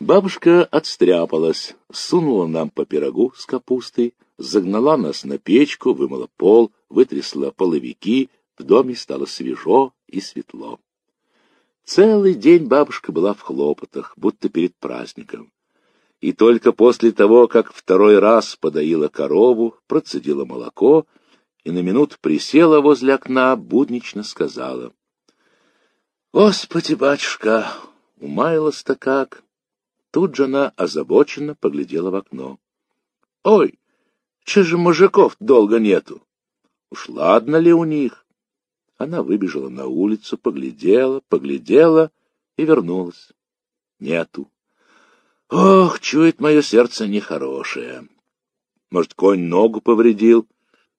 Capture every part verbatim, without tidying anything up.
Бабушка отстряпалась, сунула нам по пирогу с капустой, загнала нас на печку, вымыла пол, вытрясла половики, в доме стало свежо и светло. Целый день бабушка была в хлопотах, будто перед праздником. И только после того, как второй раз подоила корову, процедила молоко и на минуту присела возле окна, буднично сказала: «Господи, батюшка, умаялась-то как!» Тут же она озабоченно поглядела в окно. «Ой, че же мужиков долго нету? Уж ладно ли у них?» Она выбежала на улицу, поглядела, поглядела и вернулась. Нету. Ох, чует мое сердце нехорошее. Может, конь ногу повредил?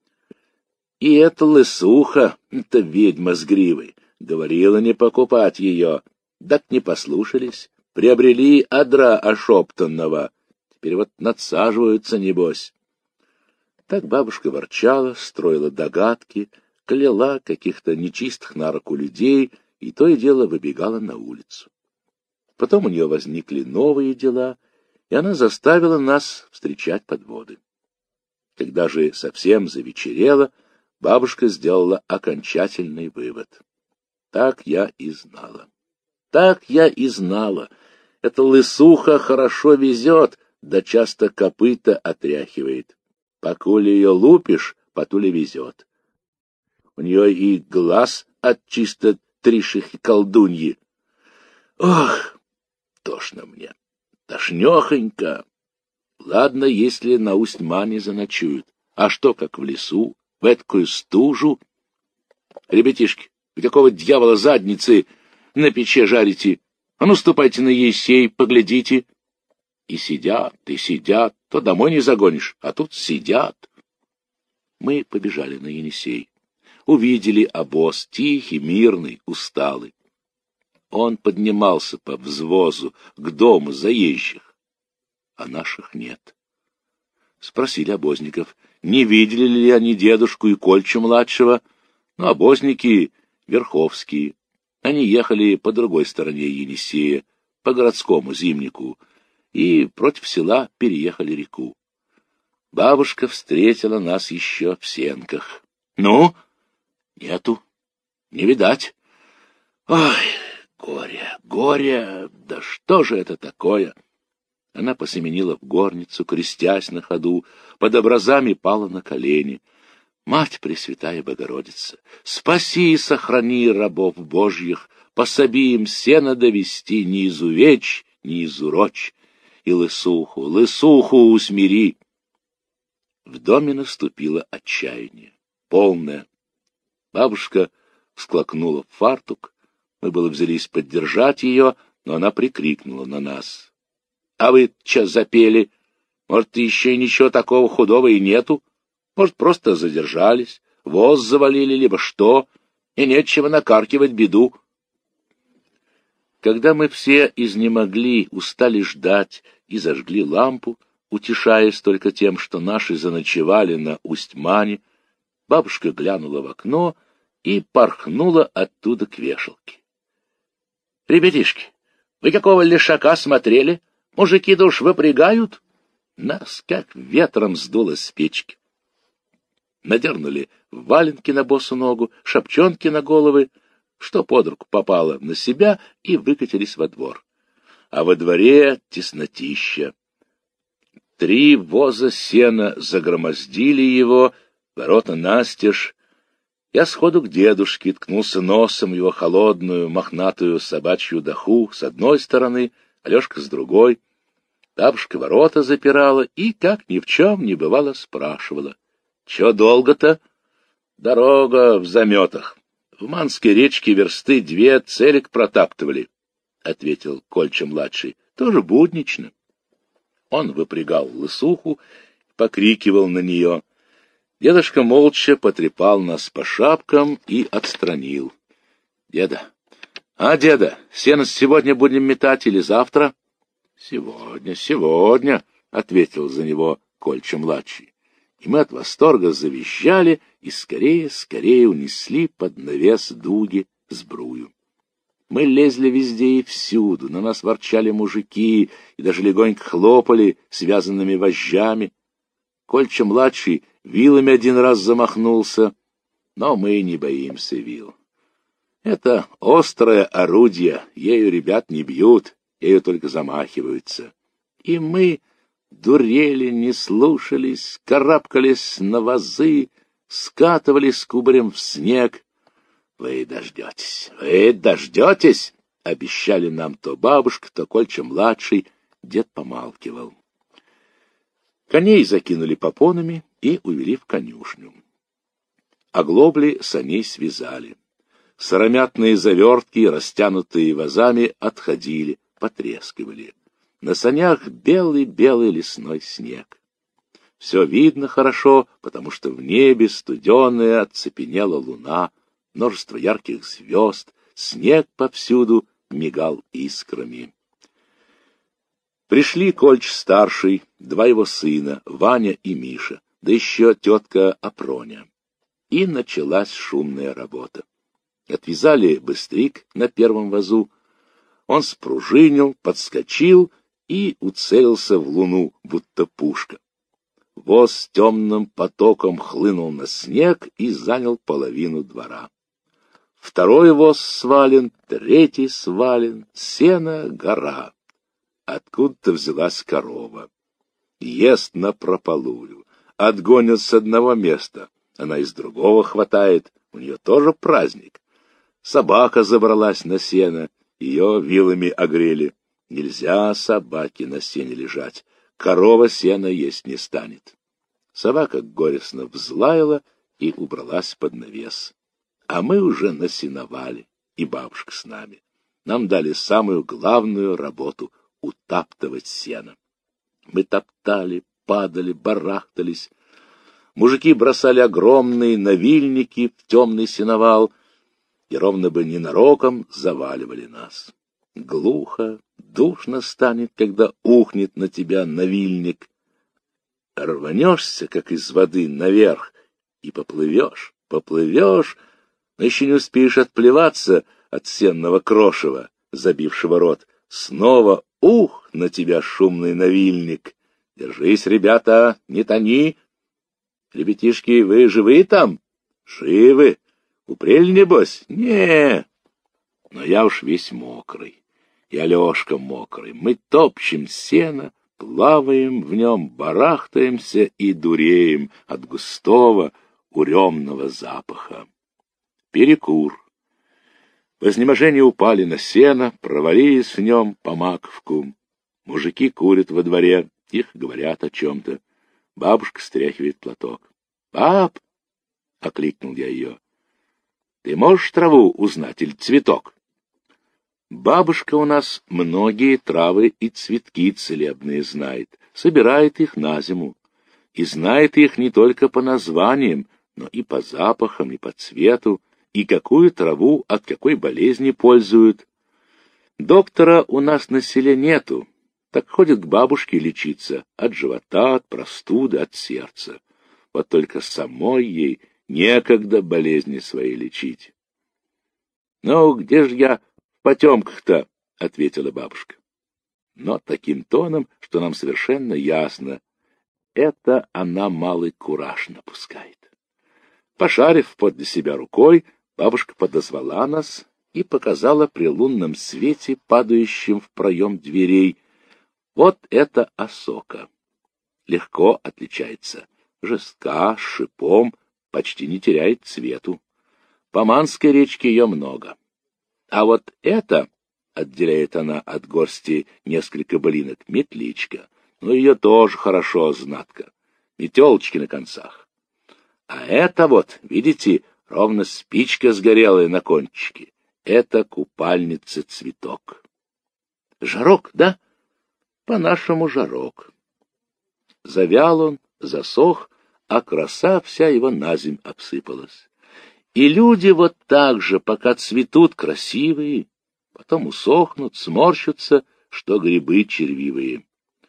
И эта лысуха, эта ведьма с гривой, говорила не покупать ее. Так не послушались, приобрели адра ошептанного. Теперь вот надсаживаются, небось. Так бабушка ворчала, строила догадки, кляла каких-то нечистых на руку людей и то и дело выбегала на улицу. Потом у нее возникли новые дела, и она заставила нас встречать подводы. Когда же совсем завечерело, бабушка сделала окончательный вывод. Так я и знала. Так я и знала. Эта лысуха хорошо везет, да часто копыта отряхивает. Покуле ее лупишь, потуле везет. У нее и глаз от чисто тришихи колдуньи. Ох, тошно мне, тошнехонько. Ладно, если на Усть-Мане заночуют. А что, как в лесу, в эткую стужу? Ребятишки, вы какого дьявола задницы на печи жарите? А ну, ступайте на Есей, поглядите. И сидят, и сидят, то домой не загонишь, а тут сидят. Мы побежали на Енисей. Увидели обоз, тихий, мирный, усталый. Он поднимался по взвозу к дому заезжих, а наших нет. Спросили обозников, не видели ли они дедушку и Кольчу-младшего, но обозники верховские. Они ехали по другой стороне Енисея, по городскому зимнику, и против села переехали реку. Бабушка встретила нас еще в сенках. Ну, нету, не видать. Ой, горе, горе, да что же это такое? Она посеменила в горницу, крестясь на ходу, под образами пала на колени. Мать Пресвятая Богородица, спаси и сохрани рабов Божьих, пособи им сено довести, не изувечь, не изурочь, и лысуху, лысуху усмири. В доме наступило отчаяние, полное. Бабушка всклокнула в фартук, мы было взялись поддержать ее, но она прикрикнула на нас. — А вы че запели? Может, еще ничего такого худого и нету? Может, просто задержались, воз завалили, либо что, и нечего накаркивать беду. Когда мы все изнемогли, устали ждать и зажгли лампу, утешаясь только тем, что наши заночевали на Усть-Мане, бабушка глянула в окно и порхнула оттуда к вешалке. — Ребятишки, вы какого лешака смотрели? Мужики-то уж выпрягают. Нас как ветром сдуло с печки. Надернули валенки на босу ногу, шапчонки на головы, что под руку попало, на себя, и выкатились во двор. А во дворе теснотища. Три воза сена загромоздили его, ворота настежь. Я сходу к дедушке ткнулся носом в его холодную, мохнатую собачью доху с одной стороны, Алешка с другой. Бабушка ворота запирала и, как ни в чем не бывало, спрашивала. — Чё долго-то? — Дорога в заметах. В Манской речке версты две целик протаптывали, — ответил Кольча-младший. — Тоже буднично. Он выпрягал лысуху, покрикивал на нее. Дедушка молча потрепал нас по шапкам и отстранил. — Деда, а, деда, сено сегодня будем метать или завтра? — Сегодня, сегодня, — ответил за него Кольча-младший. И мы от восторга завизжали и скорее, скорее унесли под навес дуги сбрую. Мы лезли везде и всюду, на нас ворчали мужики и даже легонько хлопали связанными вожжами. Кольча-младший вилами один раз замахнулся, но мы не боимся вил. Это острое орудие, ею ребят не бьют, ею только замахиваются. И мы дурели, не слушались, карабкались на вазы, скатывались кубарем в снег. «Вы дождетесь, вы дождетесь!» — обещали нам то бабушка, то Кольча-младший. Дед помалкивал. Коней закинули попонами и увели в конюшню. Оглобли саней связали. Сыромятные завертки, растянутые вазами, отходили, потрескивали. На санях белый-белый лесной снег. Все видно хорошо, потому что в небе студеная оцепенела луна, множество ярких звезд, снег повсюду мигал искрами. Пришли Кольч-старший, два его сына, Ваня и Миша, да еще тетка Апроня. И началась шумная работа. Отвязали быстрик на первом вазу, он спружинил, подскочил и уцелился в луну, будто пушка. Воз темным потоком хлынул на снег и занял половину двора. Второй воз свален, третий свален, сено — гора. Откуда-то взялась корова. Ест напропалую, отгонят с одного места, она из другого хватает, у нее тоже праздник. Собака забралась на сено, ее вилами огрели. Нельзя собаке на сене лежать, корова сена есть не станет. Собака горестно взлаяла и убралась под навес. А мы уже насеновали, и бабушка с нами. Нам дали самую главную работу — утаптывать сено. Мы топтали, падали, барахтались. Мужики бросали огромные навильники в темный сеновал и ровно бы ненароком заваливали нас. Глухо, душно станет, когда ухнет на тебя навильник. Рванешься, как из воды, наверх, и поплывешь, поплывешь, но еще не успеешь отплеваться от сенного крошева, забившего рот. Снова ух на тебя шумный навильник. Держись, ребята, не тони. Ребятишки, вы живы там? Живы. Упрели, небось? Не. Но я уж весь мокрый. И Алешка мокрый. Мы топчем сено, плаваем в нем, барахтаемся и дуреем от густого уремного запаха. Перекур. В изнеможении упали на сено, провалились в нем по маковку. Мужики курят во дворе, их говорят о чем-то. Бабушка стряхивает платок. — Пап! — окликнул я ее. — Ты можешь траву узнать или цветок? Бабушка у нас многие травы и цветки целебные знает, собирает их на зиму. И знает их не только по названиям, но и по запахам, и по цвету, и какую траву от какой болезни пользуют. Доктора у нас на селе нету, так ходит к бабушке лечиться от живота, от простуды, от сердца. Вот только самой ей некогда болезни свои лечить. — Ну, где же я в потемках-то? — ответила бабушка. Но таким тоном, что нам совершенно ясно, это она малый кураж напускает. Пошарив подле себя рукой, бабушка подозвала нас и показала при лунном свете, падающем в проем дверей. Вот это осока. Легко отличается. Жестка, с шипом, почти не теряет цвету. По Манской речке ее много. А вот это, отделяет она от горсти несколько былинок, метличка. Но ее тоже хорошо знатка. Метелочки на концах. А это вот, видите, ровно спичка сгорелая на кончике. Это купальница цветок. Жарок, да? По-нашему жарок. Завял он, засох, а краса вся его наземь обсыпалась. И люди вот так же, пока цветут, красивые, потом усохнут, сморщатся, что грибы червивые.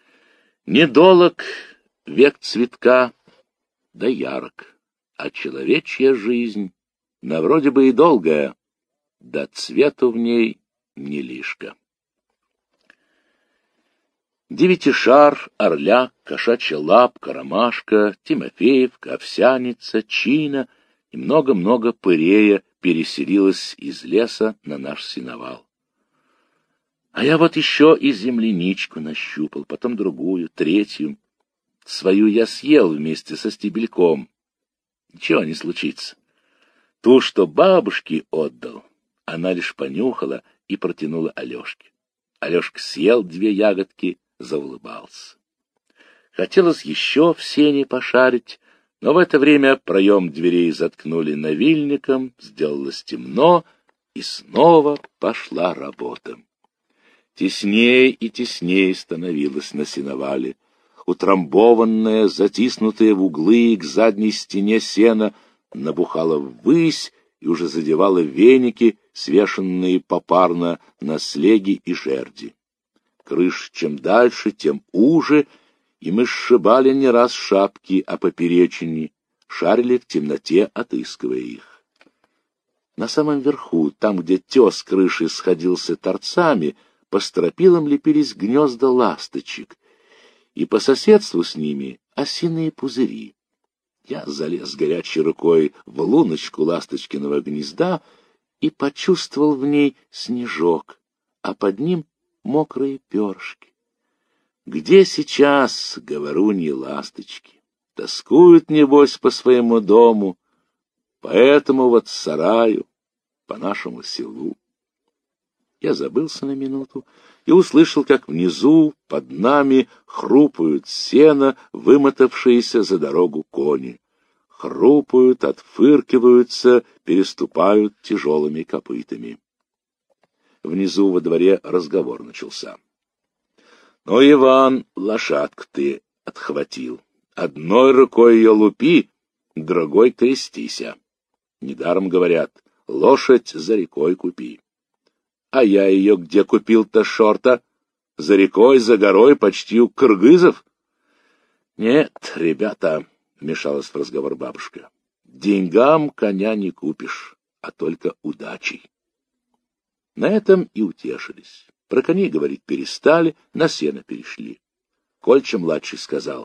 Недолог век цветка, да ярок, а человечья жизнь, на вроде бы и долгая, да цвету в ней Нелишка. Девятишар, Орляк, Кошачья лапка, Ромашка, Тимофеевка, Овсяница, Чина и много-много пырея переселилась из леса на наш сеновал. А я вот еще и земляничку нащупал, потом другую, третью. Свою я съел вместе со стебельком. Ничего не случится. Ту, что бабушке отдал, она лишь понюхала и протянула Алешке. Алешка съел две ягодки, заулыбался. Хотелось еще в сене пошарить, но в это время проем дверей заткнули навильником, сделалось темно, и снова пошла работа. Теснее и теснее становилось на сеновале. Утрамбованное, затиснутое в углы к задней стене сена, набухало ввысь и уже задевало веники, свешенные попарно на слеги и жерди. Крыш чем дальше, тем уже, и мы сшибали не раз шапки о поперечине, шарили в темноте, отыскивая их. На самом верху, там, где тес крыши сходился торцами, по стропилам лепились гнезда ласточек, и по соседству с ними осиные пузыри. Я залез горячей рукой в луночку ласточкиного гнезда и почувствовал в ней снежок, а под ним мокрые перышки. Где сейчас говоруньи ласточки? Тоскуют, небось, по своему дому, по этому вот сараю, по нашему селу. Я забылся на минуту и услышал, как внизу, под нами, хрупают сено, вымотавшиеся за дорогу кони. Хрупают, отфыркиваются, переступают тяжелыми копытами. Внизу во дворе разговор начался. — Ну, Иван, лошадку ты отхватил. Одной рукой ее лупи, другой крестися. Недаром говорят, лошадь за рекой купи. А я ее где купил-то, шорта? За рекой, за горой, почти у кыргызов? — Нет, ребята, — вмешалась в разговор бабушка, — деньгам коня не купишь, а только удачей. На этом и утешились. Про коней говорить перестали, на сено перешли. Кольча-младший сказал: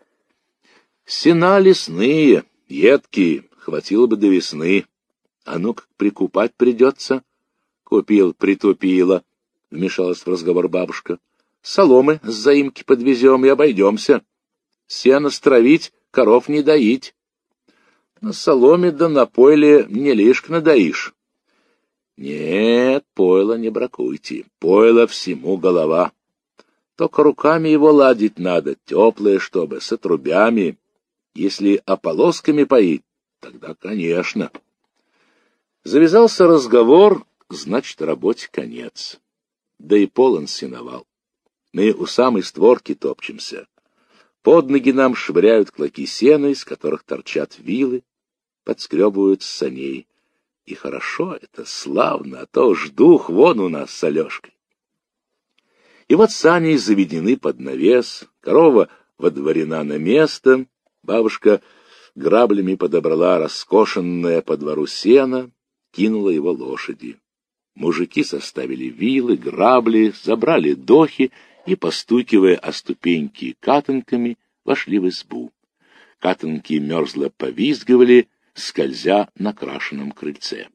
— Сена лесные, едкие, хватило бы до весны. А ну как прикупать придется. — Купил, притупила, — вмешалась в разговор бабушка. — Соломы с заимки подвезем и обойдемся. Сено стравить, коров не доить. На соломе да на пойле не лишь надоишь. Нет, пойло не бракуйте, пойло всему голова. Только руками его ладить надо, теплое чтобы, с отрубями. Если ополосками поить, тогда, конечно. Завязался разговор, значит, работе конец. Да и полон сеновал. Мы у самой створки топчемся. Под ноги нам швыряют клоки сена, из которых торчат вилы, подскребывают с саней. И хорошо это, славно, а то уж дух вон у нас с Алешкой. И вот сани заведены под навес, корова водворена на место, бабушка граблями подобрала раскошенное по двору сено, кинула его лошади. Мужики составили вилы, грабли, забрали дохи и, постукивая о ступеньки катанками, вошли в избу. Катанки мерзло повизгивали, скользя на крашеном крыльце.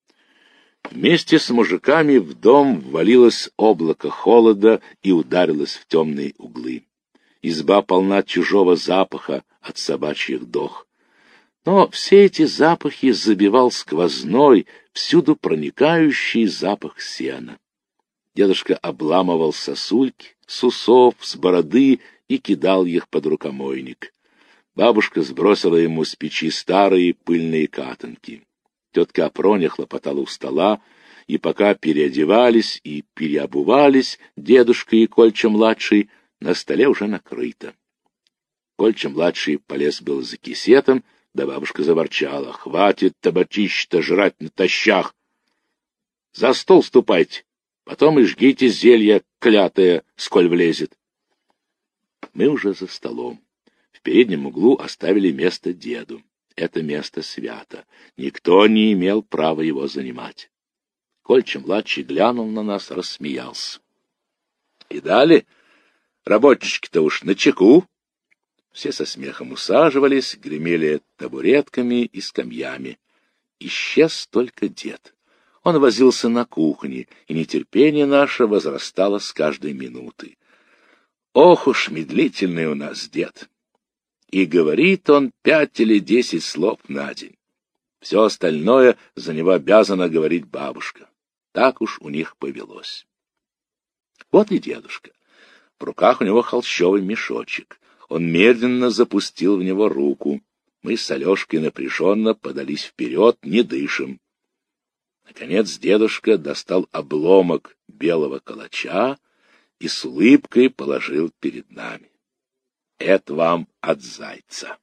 Вместе с мужиками в дом ввалилось облако холода и ударилось в темные углы. Изба полна чужого запаха от собачьих дох. Но все эти запахи забивал сквозной, всюду проникающий запах сена. Дедушка обламывал сосульки с усов, с бороды и кидал их под рукомойник. Бабушка сбросила ему с печи старые пыльные катанки. Тетка Апроня хлопотала у стола, и пока переодевались и переобувались дедушка и Кольча-младший, на столе уже накрыто. Кольча-младший полез был за кисетом, да бабушка заворчала: — Хватит табачища-то жрать натощак! За стол ступайте, потом и жгите зелье клятое, сколь влезет. Мы уже за столом. В переднем углу оставили место деду. Это место свято. Никто не имел права его занимать. Кольча-младший глянул на нас, рассмеялся. «Видали? Работнички-то уж начеку». Все со смехом усаживались, гремели табуретками и скамьями. Исчез только дед. Он возился на кухне, и нетерпение наше возрастало с каждой минутой. Ох уж медлительный у нас дед! И говорит он пять или десять слов на день. Все остальное за него обязана говорить бабушка. Так уж у них повелось. Вот и дедушка. В руках у него холщовый мешочек. Он медленно запустил в него руку. Мы с Алешкой напряженно подались вперед, не дышим. Наконец дедушка достал обломок белого калача и с улыбкой положил перед нами. «Это вам от зайца».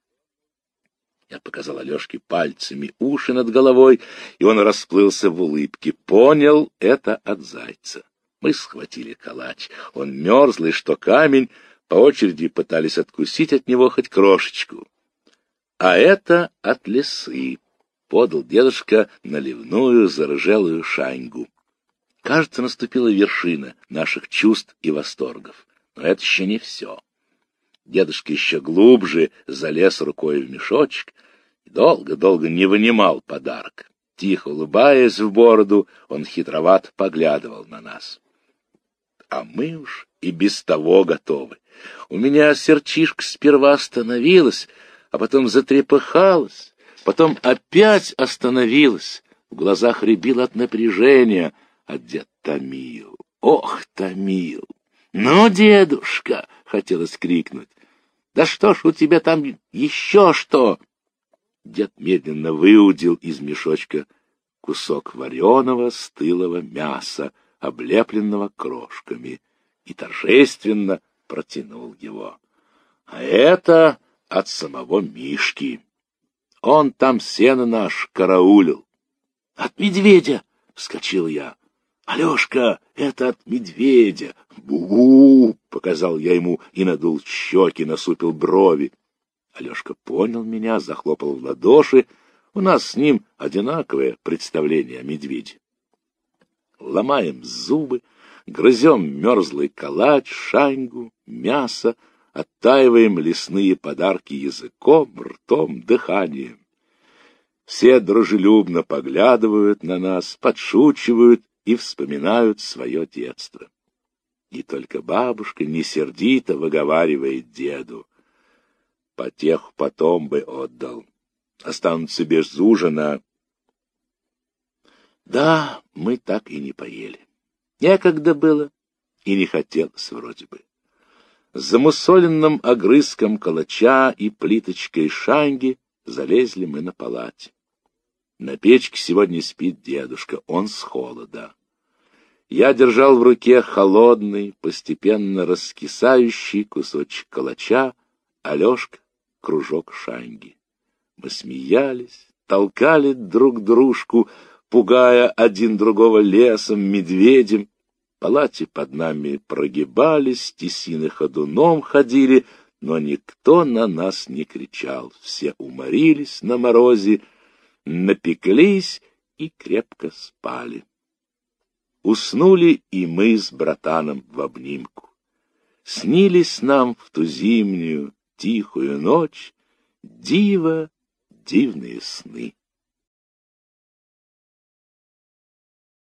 Я показал Алешке пальцами уши над головой, и он расплылся в улыбке. Понял, это от зайца. Мы схватили калач. Он мерзлый, что камень, по очереди пытались откусить от него хоть крошечку. А это от лисы. Подал дедушка наливную зарыжелую шаньгу. Кажется, наступила вершина наших чувств и восторгов. Но это еще не все. Дедушка еще глубже залез рукой в мешочек и долго-долго не вынимал подарок. Тихо улыбаясь в бороду, он хитровато поглядывал на нас. А мы уж и без того готовы. У меня сердчишко сперва остановилось, а потом затрепыхалось, потом опять остановилось. В глазах рябило от напряжения, а дед томил. Ох, томил! «Ну, дедушка!» — хотелось крикнуть. «Да что ж у тебя там еще что?» Дед медленно выудил из мешочка кусок вареного стылого мяса, облепленного крошками, и торжественно протянул его. А это от самого Мишки. Он там сено наш караулил. — От медведя! — вскочил я. — Алешка, это от медведя! Бу-бу! — показал я ему и надул щеки, насупил брови. Алешка понял меня, захлопал в ладоши. У нас с ним одинаковое представление о медведе. Ломаем зубы, грызем мерзлый калач, шаньгу, мясо, оттаиваем лесные подарки языком, ртом, дыханием. Все дружелюбно поглядывают на нас, подшучивают и вспоминают свое детство. И только бабушка не сердито выговаривает деду: потеху потом бы отдал, останутся без ужина. Да, мы так и не поели. Некогда было и не хотелось вроде бы. С замусоленным огрызком калача и плиточкой шаньги залезли мы на палате. На печке сегодня спит дедушка, он с холода. Я держал в руке холодный, постепенно раскисающий кусочек калача, Алешка — кружок шаньги. Мы смеялись, толкали друг дружку, пугая один другого лесом, медведем. В палате под нами прогибались, тесины ходуном ходили, но никто на нас не кричал. Все уморились на морозе, напеклись и крепко спали. Уснули и мы с братаном в обнимку. Снились нам в ту зимнюю тихую ночь диво дивные сны.